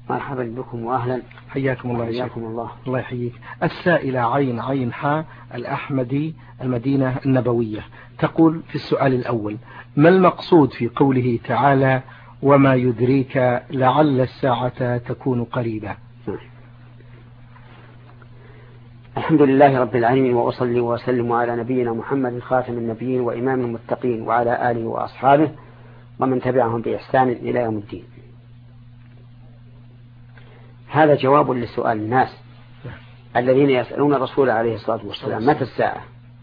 مرحبا بكم وأهلا. حياكم الله. حياكم الله. الله يحييك. السائلة عين حاء الأحمدي المدينة النبوية تقول في السؤال الأول: ما المقصود في قوله تعالى وما يدريك لعل الساعة تكون قريبة؟ الحمد لله رب العالمين، وأصلي وأسلم على نبينا محمد خاتم النبيين وإمام المتقين وعلى آله وأصحابه ومن تبعهم بإحسان إلى يوم الدين. هذا جواب لسؤال الناس الذين يسألون الرسول عليه الصلاة والسلام متى الساعة،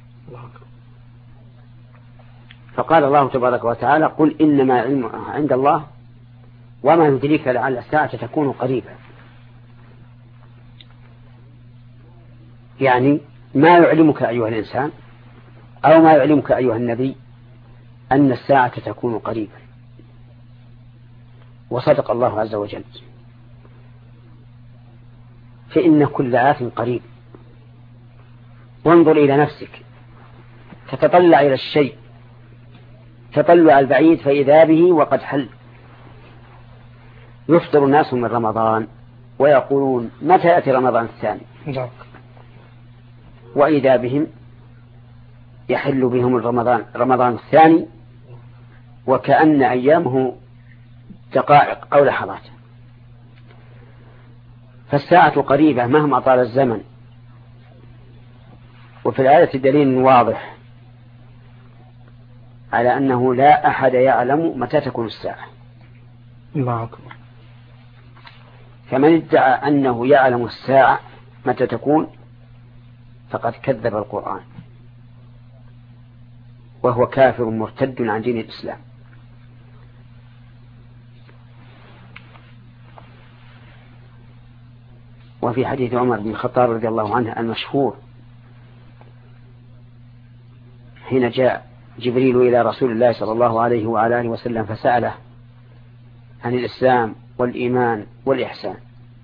فقال الله تبارك وتعالى: قل إنما علمها عند الله وما يدريك لعل الساعة تكون قريبة. يعني ما يعلمك أيها الإنسان أو ما يعلمك أيها النبي أن الساعة تكون قريبة. وصدق الله عز وجل، فإن كل آت قريب. وانظر إلى نفسك، تتطلع إلى الشيء تطلع البعيد فإذا به وقد حل. يفطر الناس من رمضان ويقولون متى يأتي رمضان الثاني، وإذا بهم يحل بهم رمضان الثاني وكأن أيامه دقائق أو لحظات. فالساعة قريبة مهما طال الزمن. وفي الآية دليل واضح على أنه لا أحد يعلم متى تكون الساعة. الله أكبر. فمن ادعى أنه يعلم الساعة متى تكون فقد كذب القرآن، وهو كافر مرتد عن دين الإسلام. وفي حديث عمر بن الخطاب رضي الله عنه المشهور حين جاء جبريل إلى رسول الله صلى الله عليه وعلى آله وسلم فسأله عن الإسلام والإيمان والإحسان،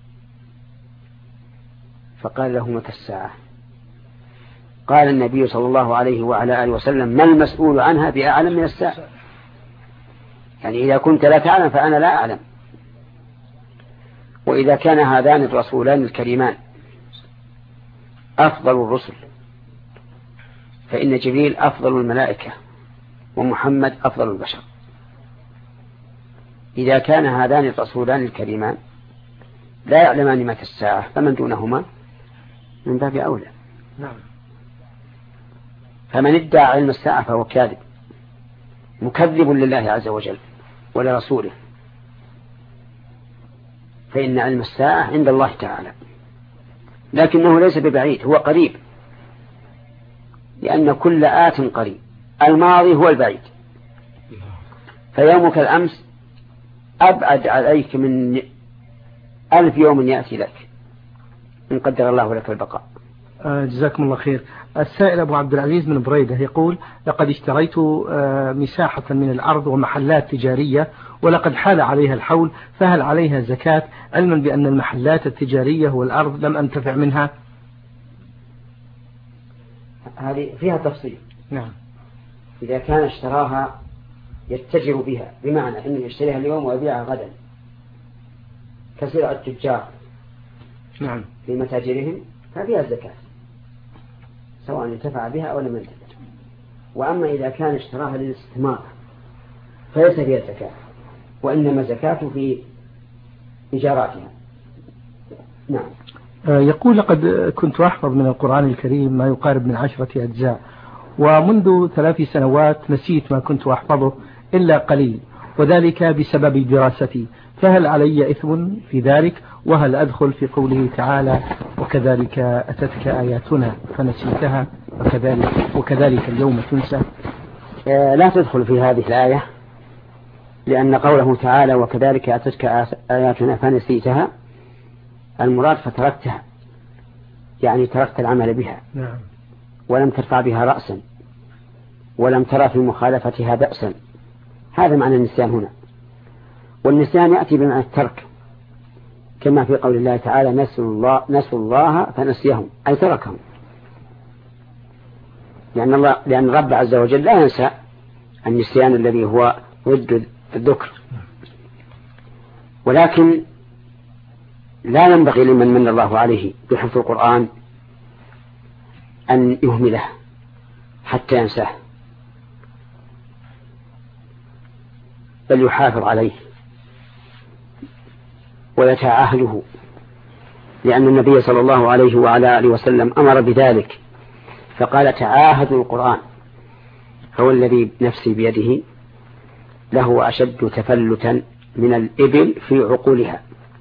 فقال له متى الساعة؟ قال النبي صلى الله عليه وعلى آله وسلم: ما المسؤول عنها بأعلم من الساعة؟ يعني إذا كنت لا تعلم فأنا لا أعلم. وإذا كان هذان الرسولان الكريمان أفضل الرسل، فإن جبريل أفضل الملائكة ومحمد أفضل البشر. إذا كان هذان الرسولان الكريمان لا يعلمان متى الساعة فمن دونهما من باب أولى. نعم. فمن ادعى علم الساعة فهو كاذب مكذب لله عز وجل ولرسوله، فإن علم الساعة عند الله تعالى، لكنه ليس ببعيد، هو قريب، لأن كل آت قريب. الماضي هو البعيد، فيومك الأمس أبعد عليك من 1000 يوم يأتي لك إن قدر الله لك البقاء. جزاكم الله خير. السائل أبو عبد العزيز من بريدة يقول: لقد اشتريت مساحة من الأرض ومحلات تجارية ولقد حال عليها الحول، فهل عليها زكاة علما بأن المحلات التجارية والأرض لم أنتفع منها؟ هذه فيها تفصيل. نعم. إذا كان اشتراها يتجر بها، بمعنى أنه يشتريها اليوم ويبيعها غدا كسرع التجار نعم في متاجرهم، ففيها الزكاة سواء انتفع بها أو لم ينتفع. وأما إذا كان اشتراها للاستثمار فليس فيها زكاة، وإنما زكاة في إيجاراتها. نعم. يقول: لقد كنت أحفظ من القرآن الكريم ما يقارب من 10 أجزاء، ومنذ 3 سنوات نسيت ما كنت أحفظه إلا قليل، وذلك بسبب دراستي، فهل علي إثم في ذلك؟ وهل أدخل في قوله تعالى: وكذلك أتتك آياتنا فنسيتها وكذلك اليوم تنسى؟ لا تدخل في هذه الآية، لأن قوله تعالى: وكذلك أتتك آياتنا فنسيتها، المراد فتركتها، يعني تركت العمل بها. نعم. ولم ترفع بها رأسا ولم ترى في مخالفتها بأسا. هذا معنى النسيان هنا. والنسيان يأتي بمعنى الترك، كما في قول الله تعالى: نسوا الله فنسيهم، أي تركهم، لأن الرب عز وجل لا ينسى النسيان الذي هو ضد الذكر. ولكن لا ينبغي لمن من الله عليه بحفظ القرآن أن يهمله حتى ينساه، بل يحافظ عليه ويتعاهده، لأن النبي صلى الله عليه وعلى آله وسلم أمر بذلك فقال تعاهدوا القرآن، هو الذي نفسي بيده له أشد تفلتا من الإبل في عقولها.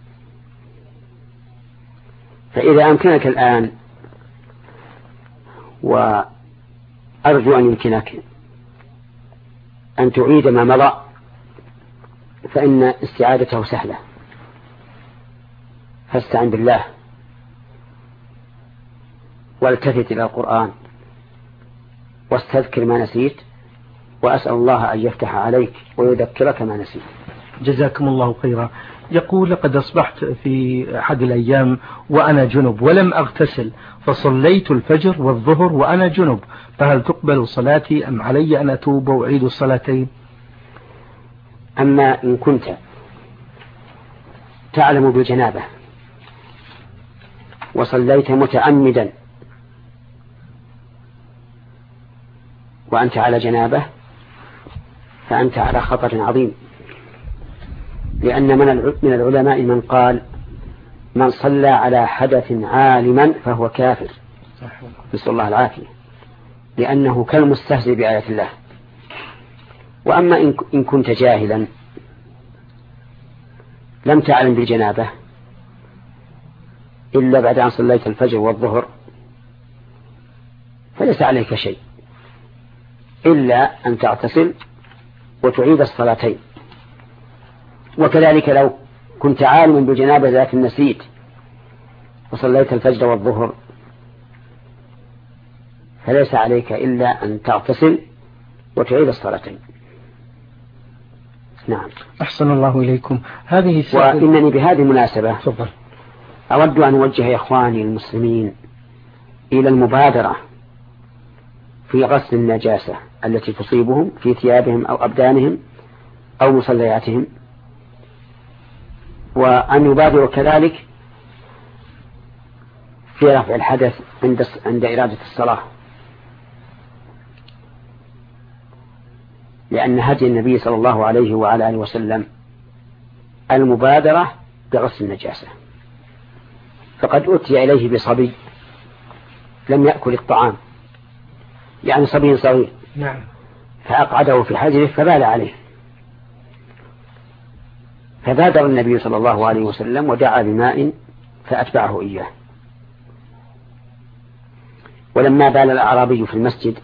فإذا أمكنك الآن، وأرجو أن يمكنك أن تعيد ما مضى، فإن استعادته سهلة، فاستعن بالله والتفت إلى القرآن واستذكر ما نسيت، وأسأل الله أن يفتح عليك ويذكرك ما نسيت. جزاكم الله خيرا. يقول لقد أصبحت في أحد الأيام وأنا جنب ولم أغتسل، فصليت الفجر والظهر وأنا جنب، فهل تقبل صلاتي أم علي أن أتوب وأعيد الصلاتين؟ أما إن كنت تعلم بالجنابة وصليت متعمدا وأنت على جنابة فأنت على خطر عظيم، لأن من العلماء من قال من صلى على حدث عالما فهو كافر، نسأل الله العافية، لأنه كالمستهزئ بآية الله. وأما إن كنت جاهلا لم تعلم بالجنابة إلا بعد أن صليت الفجر والظهر، فليس عليك شيء إلا أن تغتسل وتعيد الصلاتين. وكذلك لو كنت عالما بالجنابة لكن نسيت وصليت الفجر والظهر فليس عليك إلا أن تغتسل وتعيد الصلاتين. نعم. أحسن الله إليكم. وإنني بهذه المناسبة أود أن أوجه إخواني المسلمين إلى المبادرة في غسل النجاسة التي تصيبهم في ثيابهم أو أبدانهم أو مصلياتهم، وأن يبادروا كذلك في رفع الحدث عند إرادة الصلاة، لأن هدي النبي صلى الله عليه وعلى آله وسلم المبادرة بغسل النجاسة. فقد أتي إليه بصبي لم يأكل الطعام، يعني صبي صغير، نعم، فأقعده في حجره فبال عليه، فبادر النبي صلى الله عليه وسلم ودعا بماء فأتبعه إياه. ولما بال الأعرابي في المسجد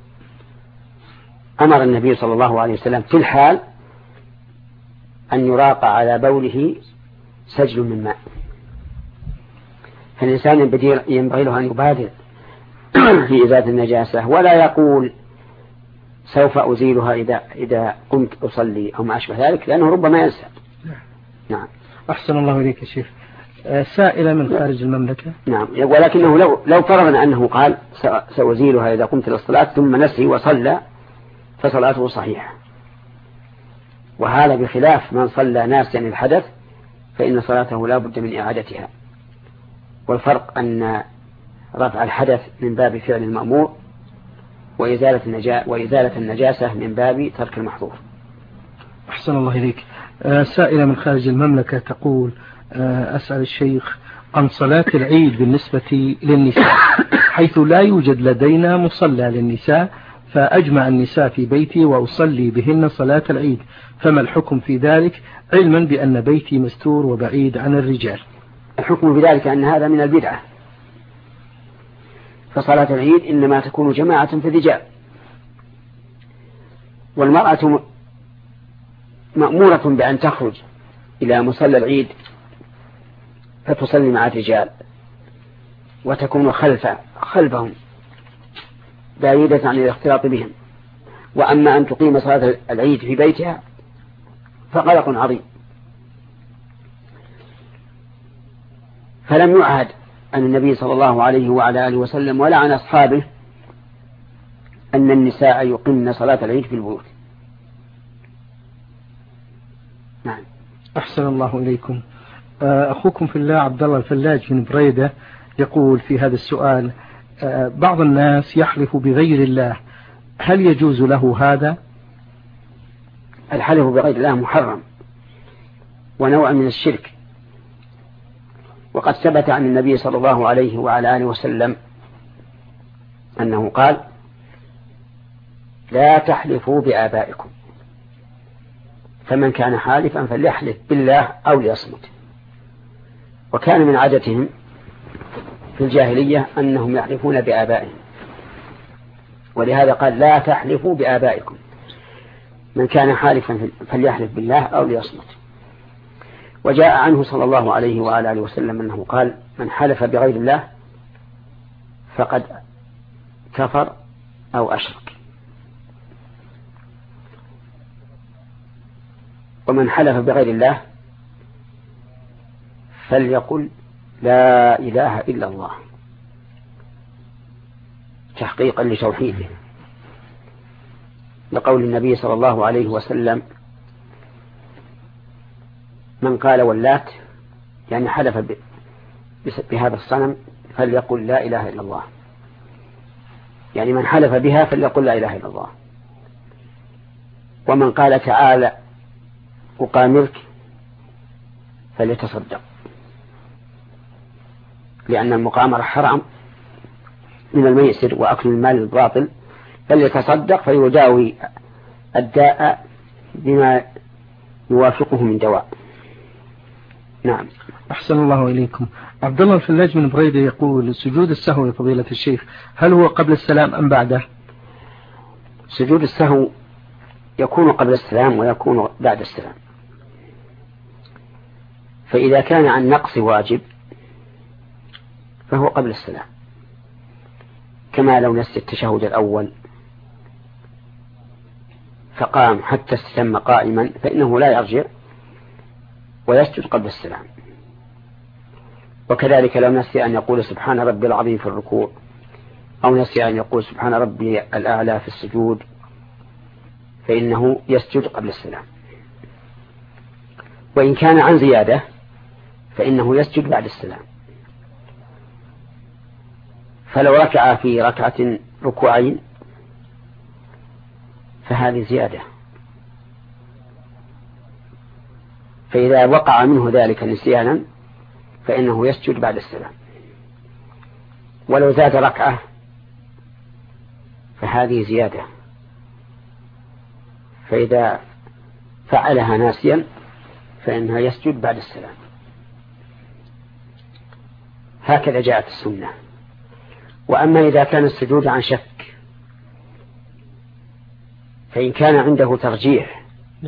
أمر النبي صلى الله عليه وسلم في الحال أن يراق على بوله سجل من ماء. فالإنسان ينبغي له أن يبادر في إزالة النجاسة، ولا يقول سوف أزيلها إذا قمت أصلي أو ما أشبه ذلك، لأنه ربما ينسى. نعم. أحسن الله إليك يا شيخ. سائلة من خارج المملكة. نعم. ولكنه لو فرضنا أنه قال سأزيلها إذا قمت للصلاة ثم نسي وصلى فصلاته صحيحة، وهذا بخلاف من صلى ناسيا الحدث فإن صلاته لا بد من إعادتها. والفرق أن رفع الحدث من باب فعل المأمور، وإزالة النجاسة من باب ترك المحظور. أحسن الله إليك. سائلة من خارج المملكة تقول أسأل الشيخ عن صلاة العيد بالنسبة للنساء، حيث لا يوجد لدينا مصلى للنساء، فأجمع النساء في بيتي وأصلي بهن صلاة العيد، فما الحكم في ذلك، علما بأن بيتي مستور وبعيد عن الرجال؟ الحكم بذلك أن هذا من البدعة، فصلاة العيد إنما تكون جماعة في الرجال، والمرأة مأمورة بأن تخرج إلى مصلى العيد فتصلي مع الرجال وتكون خلفهم بعيدة عن الاختلاط بهم. وأما أن تقيم صلاة العيد في بيتها فقلق عظيم. فلم يعهد عن النبي صلى الله عليه وعلى آله وسلم ولا عن أصحابه أن النساء يقمن صلاة العيد في البيوت. نعم. أحسن الله إليكم. أخوكم في الله عبد الله الفلاج من بريدة يقول في هذا السؤال: بعض الناس يحلف بغير الله، هل يجوز له هذا؟ الحلف بغير الله محرم ونوع من الشرك، وقد ثبت عن النبي صلى الله عليه وعلى آله وسلم أنه قال: لا تحلفوا بآبائكم، فمن كان حالفا فليحلف بالله أو ليصمت. وكان من عادتهم في الجاهلية أنهم يحلفون بآبائهم، ولهذا قال: لا تحلفوا بآبائكم، من كان حالفا فليحلف بالله أو ليصمت. وجاء عنه صلى الله عليه وعلى آله وسلم أنه قال: من حلف بغير الله فقد كفر أو أشرك، ومن حلف بغير الله فليقل لا إله إلا الله تحقيقا لتوحيده، لقول النبي صلى الله عليه وسلم: من قال واللات، يعني حلف بهذا الصنم، فليقل لا إله إلا الله، يعني من حلف بها فليقل لا إله إلا الله. ومن قال تعالى أقامرك فليتصدق، لأن المقامرة حرام من الميسر وأكل المال الباطل، فليتصدق فيداوي الداء بما يوافقه من دواء. نعم. أحسن الله إليكم. عبد الله الفلاج من بريدة يقول: سجود السهو يا فضيلة الشيخ، هل هو قبل السلام أم بعده؟ سجود السهو يكون قبل السلام ويكون بعد السلام، فإذا كان عن نقص واجب فهو قبل السلام، كما لو نسي التشهد الأول فقام حتى استتم قائما فإنه لا يرجع ويسجد قبل السلام. وكذلك لو نسي أن يقول سبحان ربي العظيم في الركوع، أو نسي أن يقول سبحان ربي الأعلى في السجود، فإنه يسجد قبل السلام. وإن كان عن زيادة فإنه يسجد بعد السلام. فلو ركع في ركعة ركوعين فهذه زيادة، فإذا وقع منه ذلك نسيانا فإنه يسجد بعد السلام. ولو زاد ركعة فهذه زيادة، فإذا فعلها ناسيا فإنها يسجد بعد السلام. هكذا جاءت السنة. وأما إذا كان السجود عن شك، فإن كان عنده ترجيح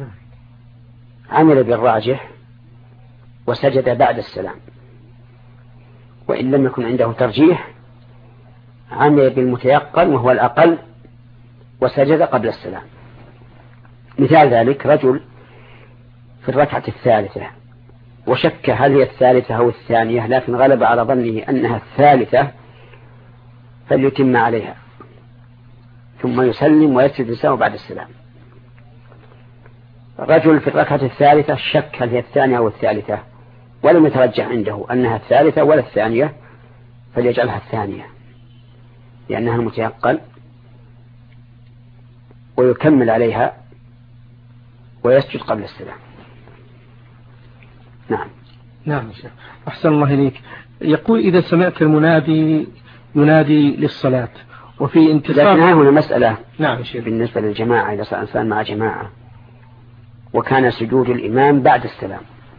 عمل بالراجح وسجد بعد السلام، وإن لم يكن عنده ترجيح عمل بالمتيقن وهو الأقل وسجد قبل السلام. مثال ذلك: رجل في الركعة الثالثة وشك هل هي الثالثة أو الثانية، لكن غلب على ظنه أنها الثالثة، فليتم عليها ثم يسلم ويسجد السهو بعد السلام. رجل في الركعة الثالثة شك هل هي الثانية أو الثالثة، ولم يترجح عنده أنها الثالثة ولا الثانية، فليجعلها الثانية لأنها المتيقن، ويكمل عليها ويسجد قبل السلام. نعم. نعم شيخ. أحسن الله إليك. يقول: إذا سمعت المنادي ينادي للصلاة وفي انتصار، لكن هنا مسألة. نعم شيخ. بالنسبة للجماعة، إذا صار إنسان مع جماعة وكان سجود الإمام بعد السلام،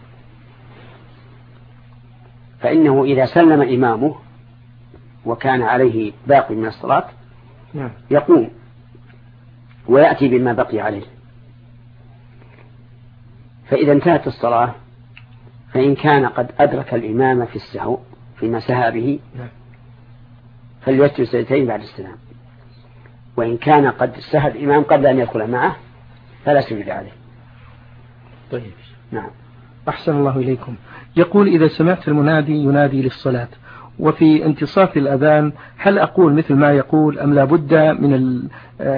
فإنه إذا سلم إمامه وكان عليه باقي من الصلاة يقوم ويأتي بما بقي عليه. فإذا انتهت الصلاة فإن كان قد أدرك الإمام في السهو فيما سهى به فليسجد سجدتين بعد السلام، وإن كان قد سهى الإمام قبل أن يدخل معه فلا سجد عليه. طيب. نعم. أحسن الله إليكم. يقول: إذا سمعت المنادي ينادي للصلاة وفي انتصاف الأذان، هل أقول مثل ما يقول أم لا بد من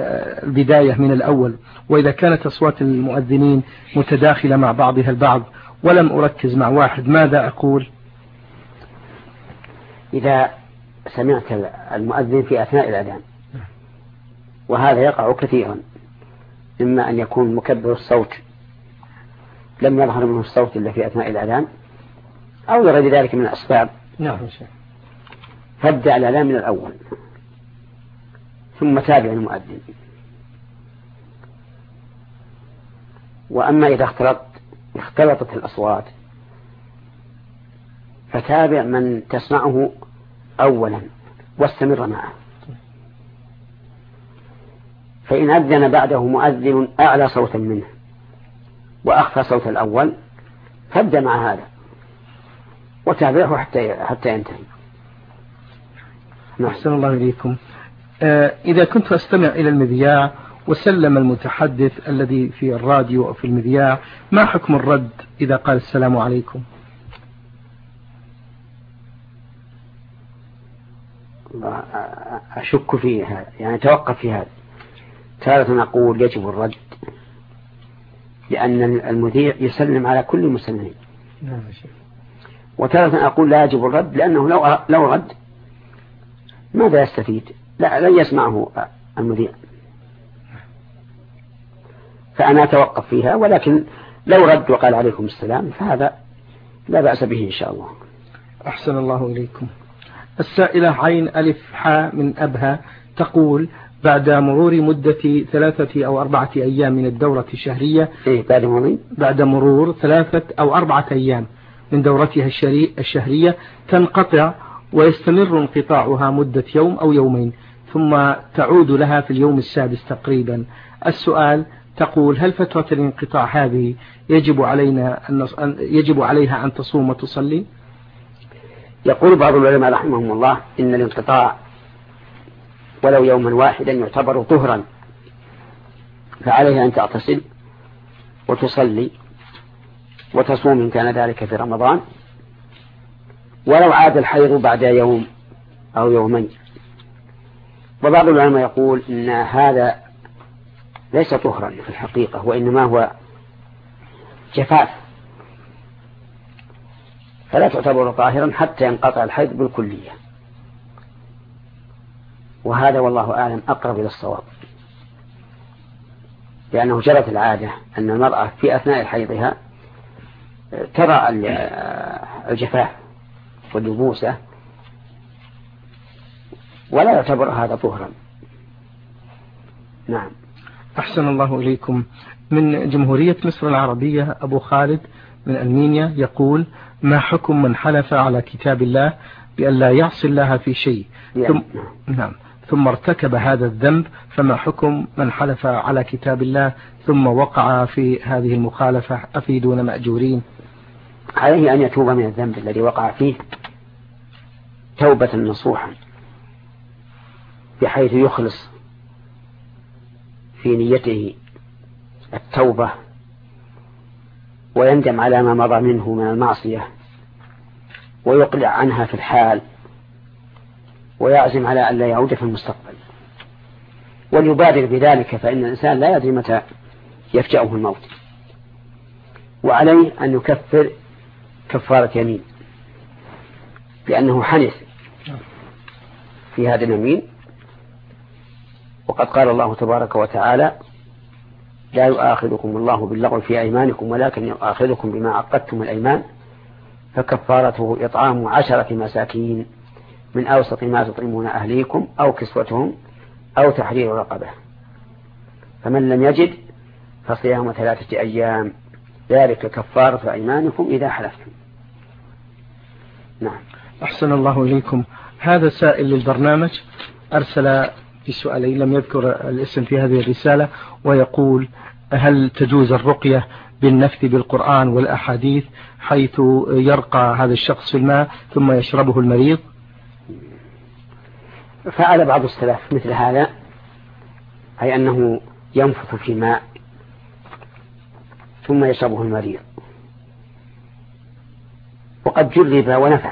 البداية من الأول؟ وإذا كانت أصوات المؤذنين متداخلة مع بعضها البعض ولم أركز مع واحد، ماذا أقول؟ إذا سمعت المؤذن في أثناء الأذان، وهذا يقع كثيرا، إما أن يكون مكبر الصوت لم يظهر منه الصوت إلا في أثناء الأذان، أو غير ذلك من الأسباب، فابدأ الأذان من الأول ثم تابع المؤذن. وأما إذا اختلطت الأصوات فتابع من تسمعه أولا واستمر معه، فإن أذن بعده مؤذن أعلى صوتا منه وأخفى صوت الأول فابدأ مع هذا وتابعه حتى ينتهي. أحسن الله إليكم. إذا كنت أستمع إلى المذياع وسلم المتحدث الذي في الراديو أو في المذياع، ما حكم الرد إذا قال السلام عليكم؟ أشك في هذا، يعني توقف في هذا. تارة نقول يجب الرد لأن المذيع يسلم على كل المسلمين، وتارة أقول لا يجب الرد لأنه لو رد ماذا يستفيد؟ لن يسمعه المذيع، فأنا أتوقف فيها. ولكن لو رد وقال عليكم السلام فهذا لا بأس به إن شاء الله. أحسن الله إليكم. السائلة عين ألف حاء من أبها تقول: بعد مرور مدة 3 أو 4 أيام من الدورة الشهرية، بعد مرور 3 أو 4 أيام من دورتها الشهرية تنقطع ويستمر انقطاعها مدة يوم أو يومين ثم تعود لها في اليوم السادس تقريبا. السؤال: تقول هل فترة الانقطاع هذه يجب عليها أن تصوم وتصلي؟ يقول بعض العلماء رحمهم الله إن الانقطاع ولو يوما واحدا يعتبر طهرا، فعليها أن تعتصل وتصلي وتصوم إن كان ذلك في رمضان، ولو عاد الحيض بعد يوم أو يومين. وبعض العلماء يقول إن هذا ليس طهرا في الحقيقة، وإنما هو جفاف، فلا تعتبر طاهرا حتى ينقطع الحيض بالكلية. وهذا والله أعلم أقرب إلى الصواب، لأنه جرت العادة أن المرأة في أثناء حيضها ترى الجفاف والدبوسة ولا يعتبر هذا طهرا. نعم. أحسن الله إليكم. من جمهورية مصر العربية أبو خالد من ألمانيا يقول: ما حكم من حلف على كتاب الله بأن لا يعصي الله في شيء ثم ارتكب هذا الذنب، فما حكم من حلف على كتاب الله ثم وقع في هذه المخالفة أفيدون مأجورين؟ عليه أن يتوب من الذنب الذي وقع فيه توبة نصوحا، بحيث يخلص في نيته التوبة ويندم على ما مضى منه من المعصية ويقلع عنها في الحال ويعزم على أن لا يعود في المستقبل، وليبادر بذلك، فإن الإنسان لا يدري متى يفجأه الموت. وعليه أن يكفر كفارة يمين، لأنه حنث في هذا اليمين. وقد قال الله تبارك وتعالى: لا يؤاخذكم الله باللغو في أيمانكم ولكن يؤاخذكم بما عقدتم الأيمان، فكفارته إطعام 10 مساكين من أوسط ما تطعمون أهليكم أو كسوتهم أو تحرير رقبة، فمن لم يجد فصيام 3 أيام ذلك كفارة أيمانكم إذا حلفتم. نعم. أحسن الله إليكم. هذا سائل للبرنامج أرسل في سؤالين لم يذكر الاسم في هذه الرسالة، ويقول: هل تجوز الرقية بالنفث بالقرآن والأحاديث حيث يرقى هذا الشخص في الماء ثم يشربه المريض؟ فعل بعض السلف مثل هذا، أي أنه ينفث في ماء ثم يشربه المريض، وقد جرب ونفع،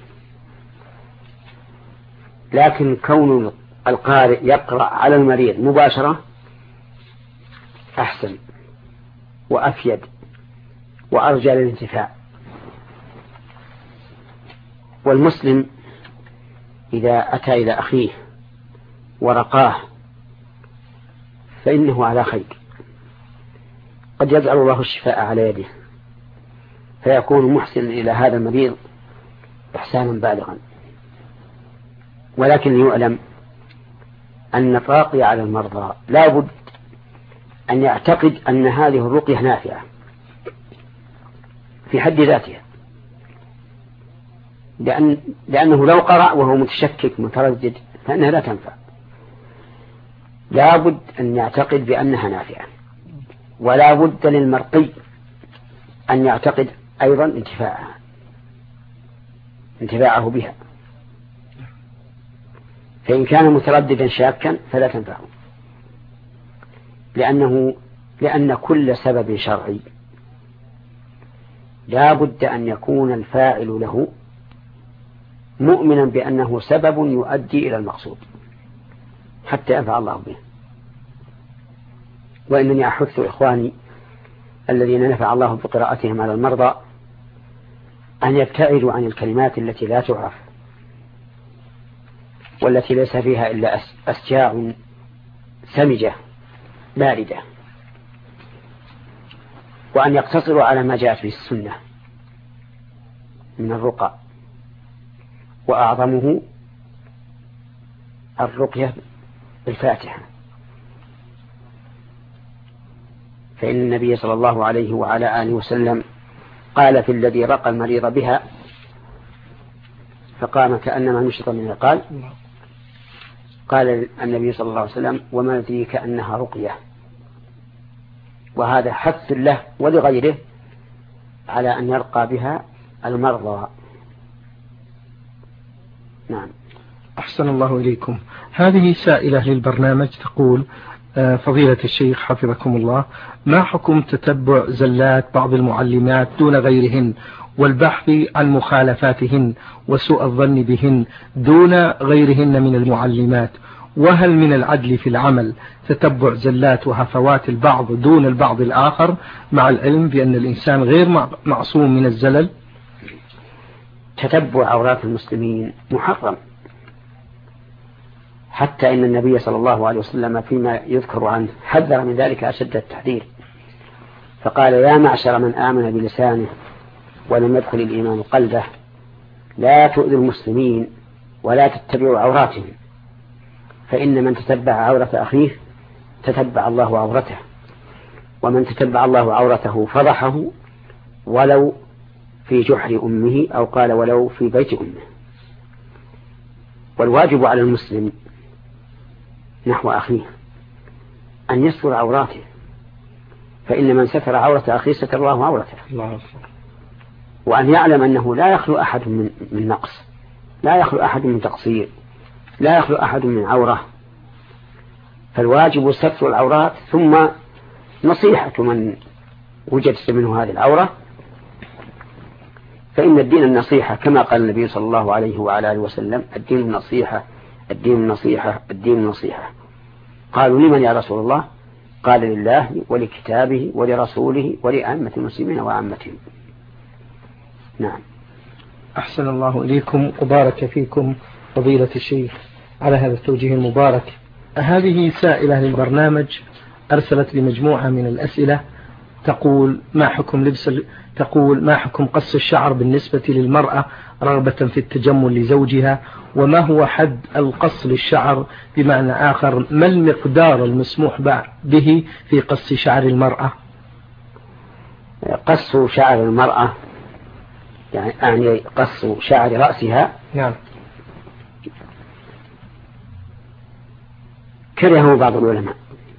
لكن كون القارئ يقرأ على المريض مباشرة أحسن وأفيد وأرجى للانتفاع. والمسلم إذا أتى إلى أخيه ورقاه فإنه على خير، قد يجعل الله الشفاء على يده فيكون محسن إلى هذا المريض إحسانا بالغا. ولكن يعلم أن الراقي على المرضى لا بد أن يعتقد أن هذه الرقية نافعة في حد ذاتها، لأنه لو قرأ وهو متشكك متردد فإنها لا تنفع. لا بد أن يعتقد بأنها نافعة، ولا بد للمرقي أن يعتقد أيضا انتفاعه بها. فإن كان مترددا شاكا فلا تنفعه، لأن كل سبب شرعي لا بد أن يكون الفاعل له مؤمنا بأنه سبب يؤدي إلى المقصود حتى ينفع الله به. وإنني أحث إخواني الذين نفع الله بقراءتهم على المرضى أن يبتعدوا عن الكلمات التي لا تعرف والتي ليس فيها إلا أسجاع سمجة باردة، وأن يقتصروا على ما جاءت به السنة من الرقى، وأعظمه الرقية بالفاتحة، فإن النبي صلى الله عليه وعلى آله وسلم قال في الذي رقى المريض بها فقام كأنما نشط من العقال، قال النبي صلى الله عليه وسلم وما يدريك أنها رقية. وهذا حث له ولغيره على أن يرقى بها المرضى. نعم. أحسن الله إليكم. هذه سائلة للبرنامج تقول: فضيلة الشيخ حفظكم الله، ما حكم تتبع زلات بعض المعلمات دون غيرهن والبحث عن مخالفاتهن وسوء الظن بهن دون غيرهن من المعلمات؟ وهل من العدل في العمل تتبع زلات وهفوات البعض دون البعض الآخر مع العلم بأن الإنسان غير معصوم من الزلل؟ تتبع عورات المسلمين محرم، حتى إن النبي صلى الله عليه وسلم فيما يذكر عنه حذر من ذلك أشد التحذير، فقال: يا معشر من آمن بلسانه ولم يدخل الإيمان قلبه لا تؤذوا المسلمين ولا تتبعوا عوراتهم، فإن من تتبع عورة أخيه تتبع الله عورته، ومن تتبع الله عورته فضحه ولو في جحر أمه، أو قال ولو في بيت أمه. والواجب على المسلم نحو أخيه أن يستر عوراته، فإن من ستر عورة أخيه ستر الله عورته. وأن يعلم أنه لا يخلو أحد من نقص، لا يخلو أحد من تقصير، لا يخلو أحد من عورة. فالواجب ستر العورات ثم نصيحة من وجدت منه هذه العورة، فإن الدين النصيحة كما قال النبي صلى الله عليه وعلى آله وسلم: الدين النصيحة، الدين النصيحة، الدين النصيحة. قالوا: لمن يا رسول الله؟ قال: لله ولكتابه ولرسوله ولأئمة المسلمين وعامتهم. نعم. أحسن الله إليكم وبارك فيكم فضيلة الشيخ على هذا التوجيه المبارك. هذه سائلة للبرنامج أرسلت لمجموعة من الأسئلة تقول: ما حكم قص الشعر بالنسبة للمرأة رغبة في التجمل لزوجها؟ وما هو حد القص للشعر؟ بمعنى آخر، ما المقدار المسموح به في قص شعر المرأة؟ قص شعر المرأة يعني قص شعر رأسها. نعم. كرهه بعض العلماء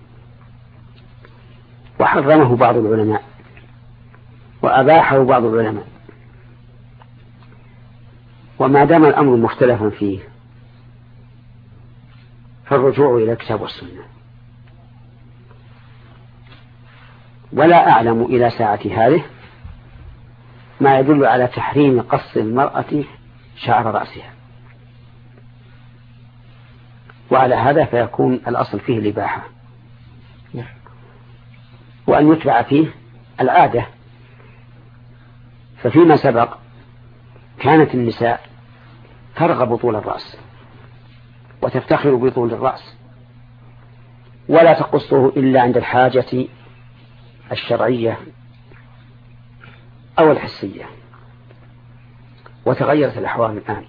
وحرمه بعض العلماء وأباحه بعض العلماء، وما دام الأمر مختلفا فيه فالرجوع إلى الكتاب والسنة. ولا أعلم إلى ساعة هذه ما يدل على تحريم قص المرأة شعر رأسها، وعلى هذا فيكون الأصل فيه الإباحة، وأن يتبع فيه العادة، ففيما سبق كانت النساء ترغب طول الرأس وتفتخر بطول الرأس ولا تقصه إلا عند الحاجة الشرعية أو الحسية، وتغيرت الأحوال الآن.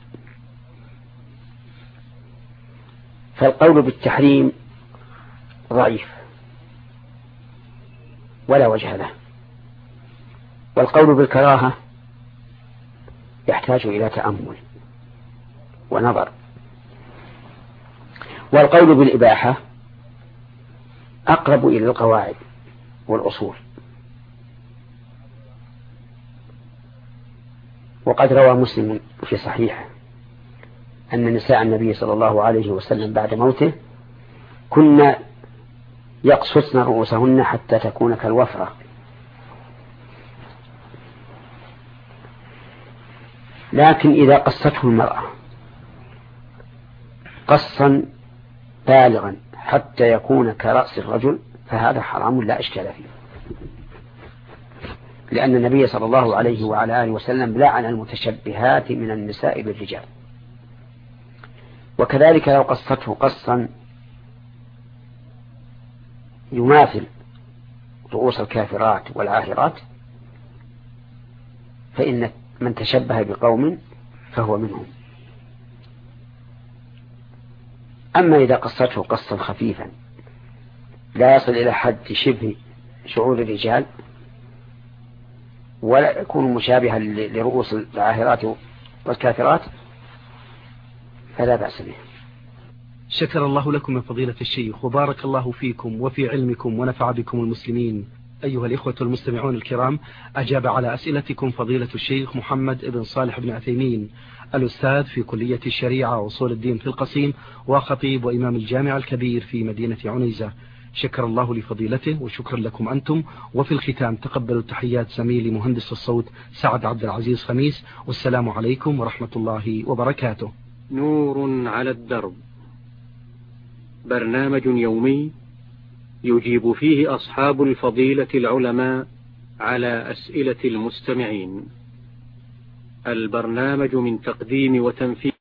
فالقول بالتحريم ضعيف ولا وجه له، والقول بالكراهة يحتاج إلى تأمل ونظر، والقول بالإباحة أقرب إلى القواعد والأصول. وقد روى مسلم في صحيحه أن نساء النبي صلى الله عليه وسلم بعد موته كنا يقصصن رؤوسهن حتى تكون كالوفرة، لكن إذا قصته المرأة قصا بالغا حتى يكون كرأس الرجل فهذا حرام لا إشكال فيه، لأن النبي صلى الله عليه وعلى آله وسلم لعن المتشبهات من النساء بالرجال. وكذلك لو قصته قصا يماثل رؤوس الكافرات والعاهرات فإن من تشبه بقوم فهو منهم. أما إذا قصته قصا خفيفا لا يصل إلى حد شبه شعور الرجال ولا يكون مشابها لرؤوس العاهرات والكافرات فلا بأس به. شكر الله لكم من فضيلة الشيخ وبارك الله فيكم وفي علمكم ونفع بكم المسلمين. أيها الإخوة المستمعون الكرام، أجاب على أسئلتكم فضيلة الشيخ محمد بن صالح بن عثيمين، الأستاذ في كلية الشريعة وأصول الدين في القصيم وخطيب وإمام الجامع الكبير في مدينة عنيزة. شكر الله لفضيلته وشكرا لكم أنتم. وفي الختام تقبلوا تحيات زميلي مهندس الصوت سعد عبد العزيز خميس، والسلام عليكم ورحمة الله وبركاته. نور على الدرب، برنامج يومي يجيب فيه أصحاب الفضيلة العلماء على أسئلة المستمعين. البرنامج من تقديم وتنفيذ